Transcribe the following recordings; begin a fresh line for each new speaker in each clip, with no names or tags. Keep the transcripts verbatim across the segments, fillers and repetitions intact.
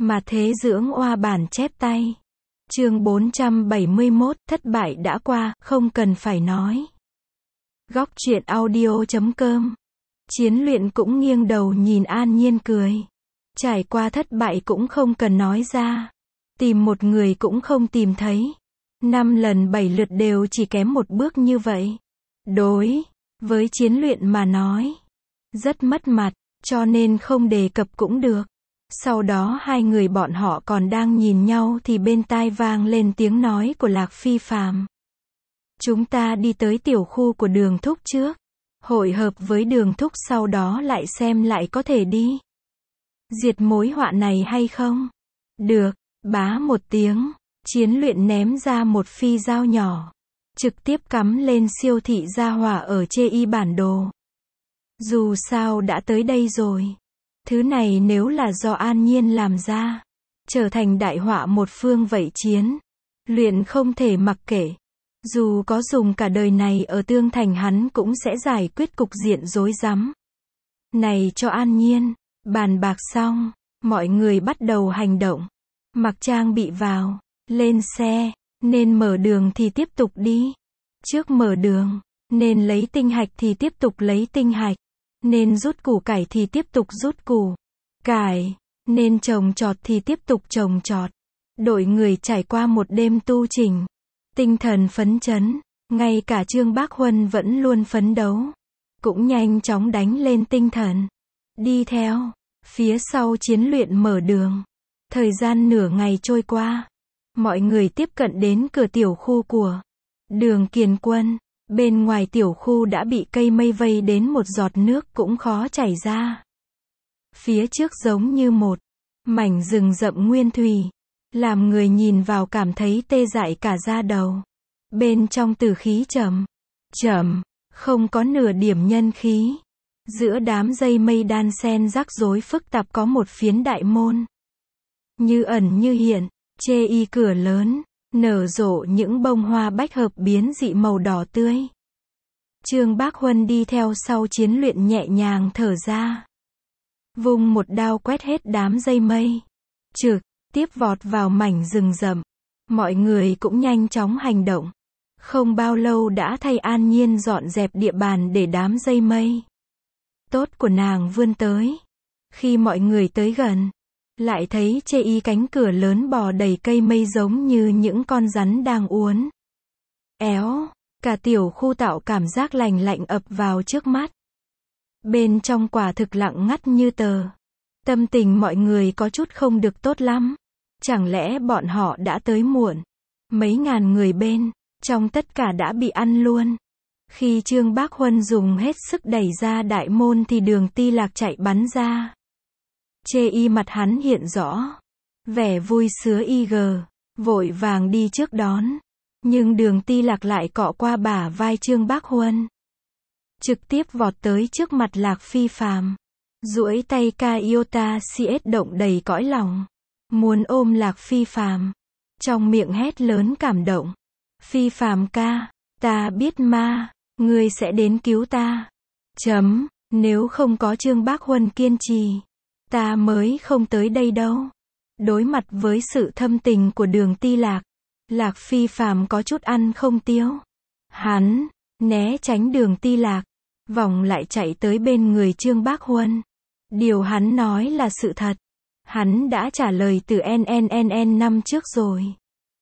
Mà thế dưỡng oa bản chép tay. Chương bốn trăm bảy mươi mốt, thất bại đã qua, không cần phải nói. Góc truyện audio chấm com. Chiến luyện cũng nghiêng đầu nhìn An Nhiên cười. Trải qua thất bại cũng không cần nói ra. Tìm một người cũng không tìm thấy. Năm lần bảy lượt đều chỉ kém một bước như vậy. Đối với chiến luyện mà nói, rất mất mặt, cho nên không đề cập cũng được. Sau đó hai người bọn họ còn đang nhìn nhau thì bên tai vang lên tiếng nói của Lạc Phi Phàm. Chúng ta đi tới tiểu khu của Đường Thúc trước. Hội hợp với Đường Thúc sau đó lại xem lại có thể đi diệt mối họa này hay không. Được, bá một tiếng, chiến luyện ném ra một phi dao nhỏ. Trực tiếp cắm lên siêu thị Gia Hỏa ở chê y bản đồ. Dù sao đã tới đây rồi. Thứ này nếu là do An Nhiên làm ra, trở thành đại họa một phương vậy chiến luyện không thể mặc kệ. Dù có dùng cả đời này ở Tương Thành hắn cũng sẽ giải quyết cục diện rối rắm này cho An Nhiên. Bàn bạc xong, mọi người bắt đầu hành động. Mặc trang bị vào, lên xe, nên mở đường thì tiếp tục đi. Trước mở đường, nên lấy tinh hạch thì tiếp tục lấy tinh hạch. Nên rút củ cải thì tiếp tục rút củ cải. Nên trồng trọt thì tiếp tục trồng trọt. Đội người trải qua một đêm tu chỉnh. Tinh thần phấn chấn, ngay cả Trương Bác Huân vẫn luôn phấn đấu. Cũng nhanh chóng đánh lên tinh thần. Đi theo, phía sau chiến luyện mở đường. Thời gian nửa ngày trôi qua. Mọi người tiếp cận đến cửa tiểu khu của Đường Kiền Quân. Bên ngoài tiểu khu đã bị cây mây vây đến một giọt nước cũng khó chảy ra. Phía trước giống như một mảnh rừng rậm nguyên thủy. Làm người nhìn vào cảm thấy tê dại cả da đầu. Bên trong tử khí trầm, trầm, không có nửa điểm nhân khí. Giữa đám dây mây đan xen rắc rối phức tạp có một phiến đại môn. Như ẩn như hiện, chê y cửa lớn, nở rộ những bông hoa bách hợp biến dị màu đỏ tươi. Trương Bác Huân đi theo sau chiến luyện nhẹ nhàng thở ra. Vung một đao quét hết đám dây mây. Trực tiếp vọt vào mảnh rừng rậm. Mọi người cũng nhanh chóng hành động. Không bao lâu đã thay An Nhiên dọn dẹp địa bàn để đám dây mây tốt của nàng vươn tới. Khi mọi người tới gần, lại thấy chê y cánh cửa lớn bò đầy cây mây giống như những con rắn đang uốn éo. Cả tiểu khu tạo cảm giác lành lạnh ập vào trước mắt. Bên trong quả thực lặng ngắt như tờ. Tâm tình mọi người có chút không được tốt lắm. Chẳng lẽ bọn họ đã tới muộn? Mấy ngàn người bên trong tất cả đã bị ăn luôn. Khi Trương Bác Huân dùng hết sức đẩy ra đại môn thì Đường Ti Lạc chạy bắn ra. Chê y mặt hắn hiện rõ vẻ vui sướng y gờ, vội vàng đi trước đón. Nhưng Đường Ti Lạc lại cọ qua bả vai Trương Bác Huân. Trực tiếp vọt tới trước mặt Lạc Phi Phàm. Duỗi tay ca iota cs động đầy cõi lòng. Muốn ôm Lạc Phi Phàm. Trong miệng hét lớn cảm động. Phi Phàm ca, ta biết ma, ngươi sẽ đến cứu ta. Chấm, nếu không có Trương Bác Huân kiên trì, ta mới không tới đây đâu. Đối mặt với sự thâm tình của Đường Ti Lạc, Lạc Phi Phàm có chút ăn không tiêu. Hắn né tránh Đường Ti Lạc, vòng lại chạy tới bên người Trương Bác Huân. Điều hắn nói là sự thật. Hắn đã trả lời từ en en en en năm trước rồi.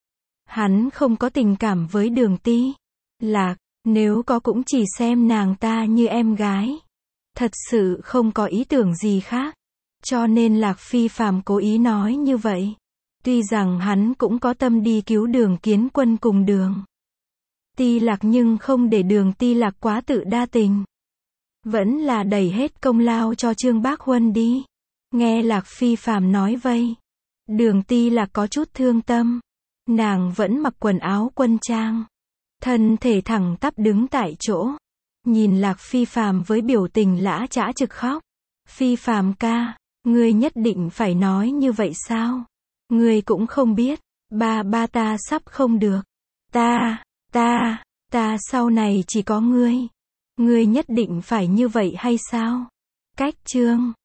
Hắn không có tình cảm với Đường Ti Lạc, nếu có cũng chỉ xem nàng ta như em gái. Thật sự không có ý tưởng gì khác. Cho nên Lạc Phi Phàm cố ý nói như vậy. Tuy rằng hắn cũng có tâm đi cứu Đường Kiến Quân cùng Đường Ti Lạc nhưng không để Đường Ti Lạc quá tự đa tình. Vẫn là đẩy hết công lao cho Trương Bác Huân đi. Nghe Lạc Phi Phàm nói vây, Đường Ti Lạc có chút thương tâm. Nàng vẫn mặc quần áo quân trang, thân thể thẳng tắp đứng tại chỗ, nhìn Lạc Phi Phàm với biểu tình lã chã trực khóc. Phi Phàm ca, ngươi nhất định phải nói như vậy sao? Ngươi cũng không biết, ba ba ta sắp không được. Ta, ta, ta sau này chỉ có ngươi. Ngươi nhất định phải như vậy hay sao? Cách chương